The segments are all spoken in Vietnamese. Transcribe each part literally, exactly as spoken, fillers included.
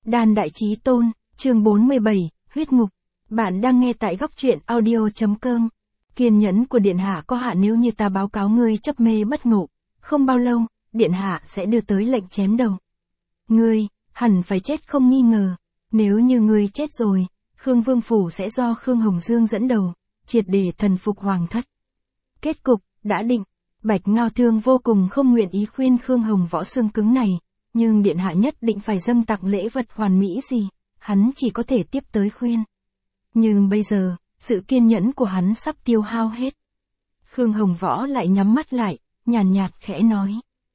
Đan Đại Chí Tôn, chương bốn mươi bảy, huyết ngục. Bạn đang nghe tại góc truyện audio.com. Kiên nhẫn của Điện Hạ có hạn, nếu như ta báo cáo ngươi chấp mê bất ngộ, không bao lâu, Điện Hạ sẽ đưa tới lệnh chém đầu. Ngươi, hẳn phải chết không nghi ngờ. Nếu như ngươi chết rồi, Khương Vương Phủ sẽ do Khương Hồng Dương dẫn đầu, triệt để thần phục hoàng thất. Kết cục, đã định. Bạch Ngao Thương vô cùng không nguyện ý khuyên Khương Hồng Võ xương cứng này, nhưng Điện Hạ nhất định phải dâng tặng lễ vật hoàn mỹ gì, hắn chỉ có thể tiếp tới khuyên. Nhưng bây giờ, sự kiên nhẫn của hắn sắp tiêu hao hết. Khương Hồng Võ lại nhắm mắt lại, nhàn nhạt, nhạt khẽ nói.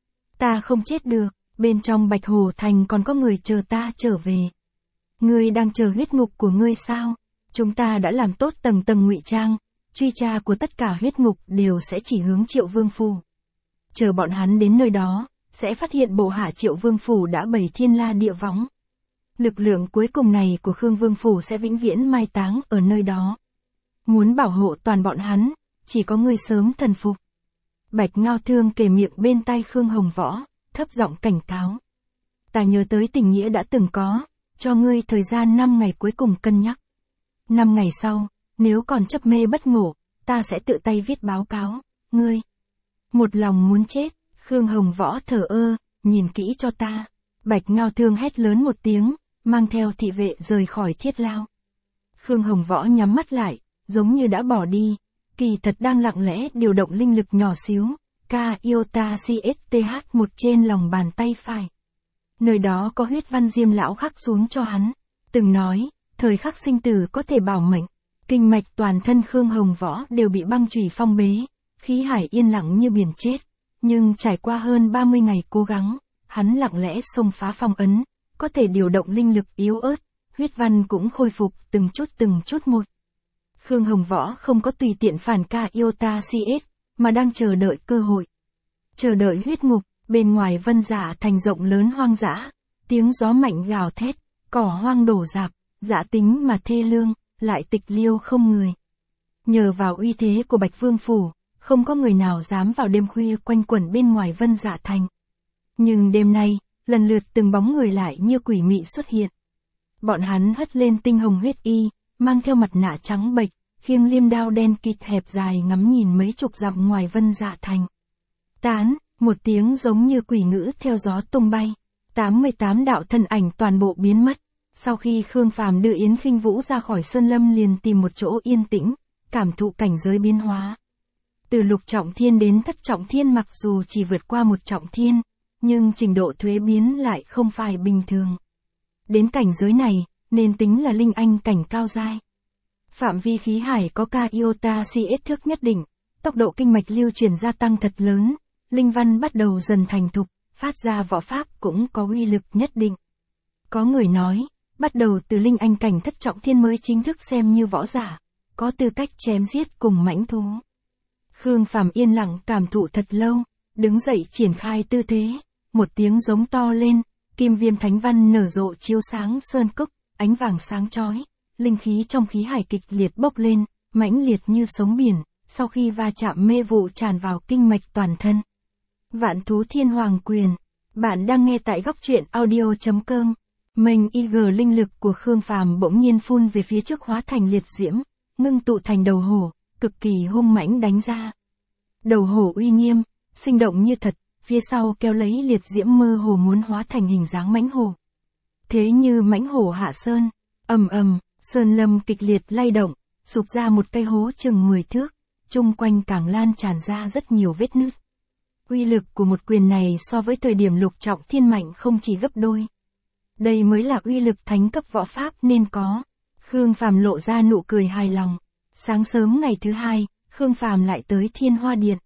Ta không chết được, bên trong Bạch Hồ Thành còn có người chờ ta trở về. Ngươi đang chờ huyết ngục của ngươi sao? Chúng ta đã làm tốt tầng tầng ngụy trang, truy tra của tất cả huyết ngục đều sẽ chỉ hướng Triệu Vương Phủ. Chờ bọn hắn đến nơi đó, sẽ phát hiện bộ hạ Triệu Vương Phủ đã bày thiên la địa võng. Lực lượng cuối cùng này của Khương Vương Phủ sẽ vĩnh viễn mai táng ở nơi đó. Muốn bảo hộ toàn bọn hắn, chỉ có ngươi sớm thần phục. Bạch Ngao Thương kề miệng bên tai Khương Hồng Võ, thấp giọng cảnh cáo. Ta nhớ tới tình nghĩa đã từng có, cho ngươi thời gian năm ngày cuối cùng cân nhắc. Năm ngày sau, nếu còn chấp mê bất ngộ, ta sẽ tự tay viết báo cáo, ngươi. Một lòng muốn chết, Khương Hồng Võ thở ơ, nhìn kỹ cho ta. Bạch Ngao Thương hét lớn một tiếng, mang theo thị vệ rời khỏi thiết lao. Khương Hồng Võ nhắm mắt lại, giống như đã bỏ đi, kỳ thật đang lặng lẽ điều động linh lực nhỏ xíu, K Iota C S T H một trên lòng bàn tay phải. Nơi đó có huyết văn Diêm lão khắc xuống cho hắn, từng nói, thời khắc sinh tử có thể bảo mệnh. Kinh mạch toàn thân Khương Hồng Võ đều bị băng chùy phong bế, khí hải yên lặng như biển chết, nhưng trải qua hơn ba mươi ngày cố gắng, hắn lặng lẽ xông phá phong ấn, có thể điều động linh lực yếu ớt, huyết văn cũng khôi phục từng chút từng chút một. Khương Hồng Võ không có tùy tiện phản K Iota C S, mà đang chờ đợi cơ hội. Chờ đợi huyết ngục, bên ngoài Vân Dạ Thành rộng lớn hoang dã, tiếng gió mạnh gào thét, cỏ hoang đổ rạp, dã tính mà thê lương, lại tịch liêu không người. Nhờ vào uy thế của Bạch Vương Phủ, không có người nào dám vào đêm khuya quanh quẩn bên ngoài Vân Dạ Thành. Nhưng đêm nay, lần lượt từng bóng người lại như quỷ mị xuất hiện. Bọn hắn hất lên tinh hồng huyết y, mang theo mặt nạ trắng bệch, khiêng liêm đao đen kịt hẹp dài ngắm nhìn mấy chục dặm ngoài Vân Dạ Thành. Tán, một tiếng giống như quỷ ngữ theo gió tung bay. tám mươi tám đạo thân ảnh toàn bộ biến mất. Sau khi Khương Phàm đưa Yến Khinh Vũ ra khỏi Sơn Lâm liền tìm một chỗ yên tĩnh, cảm thụ cảnh giới biến hóa. Từ lục trọng thiên đến thất trọng thiên mặc dù chỉ vượt qua một trọng thiên, nhưng trình độ thuế biến lại không phải bình thường. Đến cảnh giới này, nên tính là linh anh cảnh cao giai. Phạm vi khí hải có K Iota C S thước nhất định, tốc độ kinh mạch lưu truyền gia tăng thật lớn, linh văn bắt đầu dần thành thục, phát ra võ pháp cũng có uy lực nhất định. Có người nói, bắt đầu từ linh anh cảnh thất trọng thiên mới chính thức xem như võ giả, có tư cách chém giết cùng mãnh thú. Khương Phàm yên lặng cảm thụ thật lâu, đứng dậy triển khai tư thế, một tiếng giống to lên, kim viêm thánh văn nở rộ chiếu sáng sơn cốc, ánh vàng sáng chói, linh khí trong khí hải kịch liệt bốc lên, mãnh liệt như sóng biển, sau khi va chạm mê vụ tràn vào kinh mạch toàn thân. Vạn thú thiên hoàng quyền, bạn đang nghe tại góc truyện audio.com. Mình I G linh lực của Khương Phàm bỗng nhiên phun về phía trước hóa thành liệt diễm, ngưng tụ thành đầu hổ, cực kỳ hung mãnh đánh ra. Đầu hổ uy nghiêm, sinh động như thật, phía sau kéo lấy liệt diễm mơ hồ muốn hóa thành hình dáng mãnh hổ. Thế như mãnh hổ hạ sơn, ầm ầm, sơn lâm kịch liệt lay động, sụp ra một cây hố chừng mười thước, chung quanh càng lan tràn ra rất nhiều vết nứt. Uy lực của một quyền này so với thời điểm lục trọng thiên mạnh không chỉ gấp đôi. Đây mới là uy lực thánh cấp võ pháp nên có. Khương Phàm lộ ra nụ cười hài lòng. Sáng sớm ngày thứ hai, Khương Phàm lại tới Thiên Hoa Điện.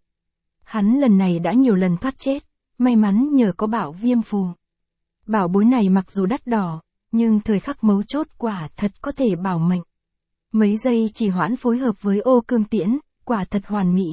Hắn lần này đã nhiều lần thoát chết, may mắn nhờ có bảo viêm phù. Bảo bối này mặc dù đắt đỏ, nhưng thời khắc mấu chốt quả thật có thể bảo mệnh. Mấy giây chỉ hoãn phối hợp với ô cương tiễn, quả thật hoàn mỹ.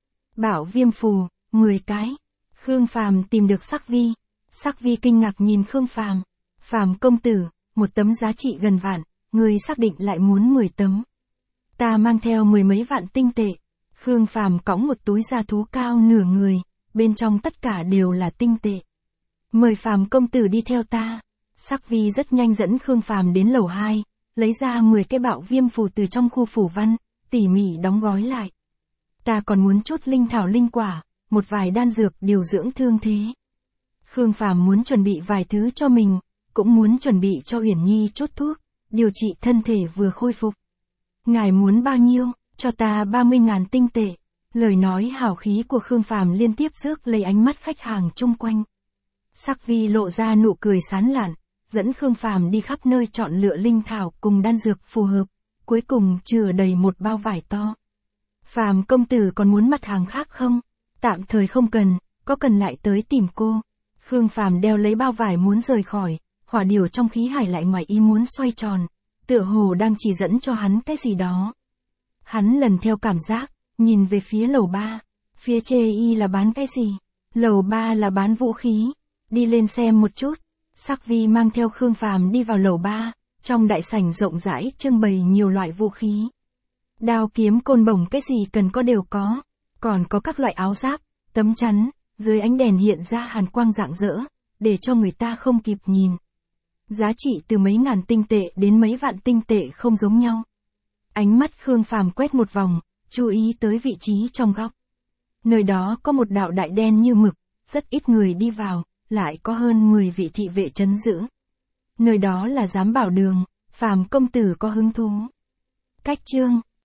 Bảo viêm phù, mười cái. Khương Phàm tìm được Sắc Vi. Sắc Vi kinh ngạc nhìn Khương Phàm. Phàm công tử, một tấm giá trị gần vạn, ngươi xác định lại muốn mười tấm. Ta mang theo mười mấy vạn tinh tệ. Khương Phàm cõng một túi da thú cao nửa người, bên trong tất cả đều là tinh tệ. Mời Phàm công tử đi theo ta. Sắc Vi rất nhanh dẫn Khương Phàm đến lầu hai, lấy ra mười cái bạo viêm phù từ trong khu phủ văn, tỉ mỉ đóng gói lại. Ta còn muốn chút linh thảo linh quả, một vài đan dược điều dưỡng thương thế. Khương Phàm muốn chuẩn bị vài thứ cho mình, cũng muốn chuẩn bị cho Uyển Nhi chút thuốc, điều trị thân thể vừa khôi phục. Ngài muốn bao nhiêu, cho ta ba mươi ngàn tinh tệ. Lời nói hào khí của Khương Phàm liên tiếp rước lấy ánh mắt khách hàng chung quanh. Sắc Vi lộ ra nụ cười sán lạn, dẫn Khương Phàm đi khắp nơi chọn lựa linh thảo cùng đan dược phù hợp, cuối cùng chừa đầy một bao vải to. Phàm công tử còn muốn mặt hàng khác không? Tạm thời không cần, có cần lại tới tìm cô. Khương Phàm đeo lấy bao vải muốn rời khỏi, hỏa điều trong khí hải lại ngoài ý muốn xoay tròn, tựa hồ đang chỉ dẫn cho hắn cái gì đó. Hắn lần theo cảm giác, nhìn về phía lầu ba, phía chê y là bán cái gì? Lầu ba là bán vũ khí, đi lên xem một chút. Sắc Vi mang theo Khương Phàm đi vào lầu ba, trong đại sảnh rộng rãi trưng bày nhiều loại vũ khí. Đao kiếm côn bổng cái gì cần có đều có, còn có các loại áo giáp, tấm chắn, dưới ánh đèn hiện ra hàn quang rạng rỡ, để cho người ta không kịp nhìn. Giá trị từ mấy ngàn tinh tệ đến mấy vạn tinh tệ không giống nhau. Ánh mắt Khương Phàm quét một vòng, chú ý tới vị trí trong góc. Nơi đó có một đạo đại đen như mực, rất ít người đi vào, lại có hơn mười vị thị vệ trấn giữ. Nơi đó là giám bảo đường, Phàm công tử có hứng thú. Cách chương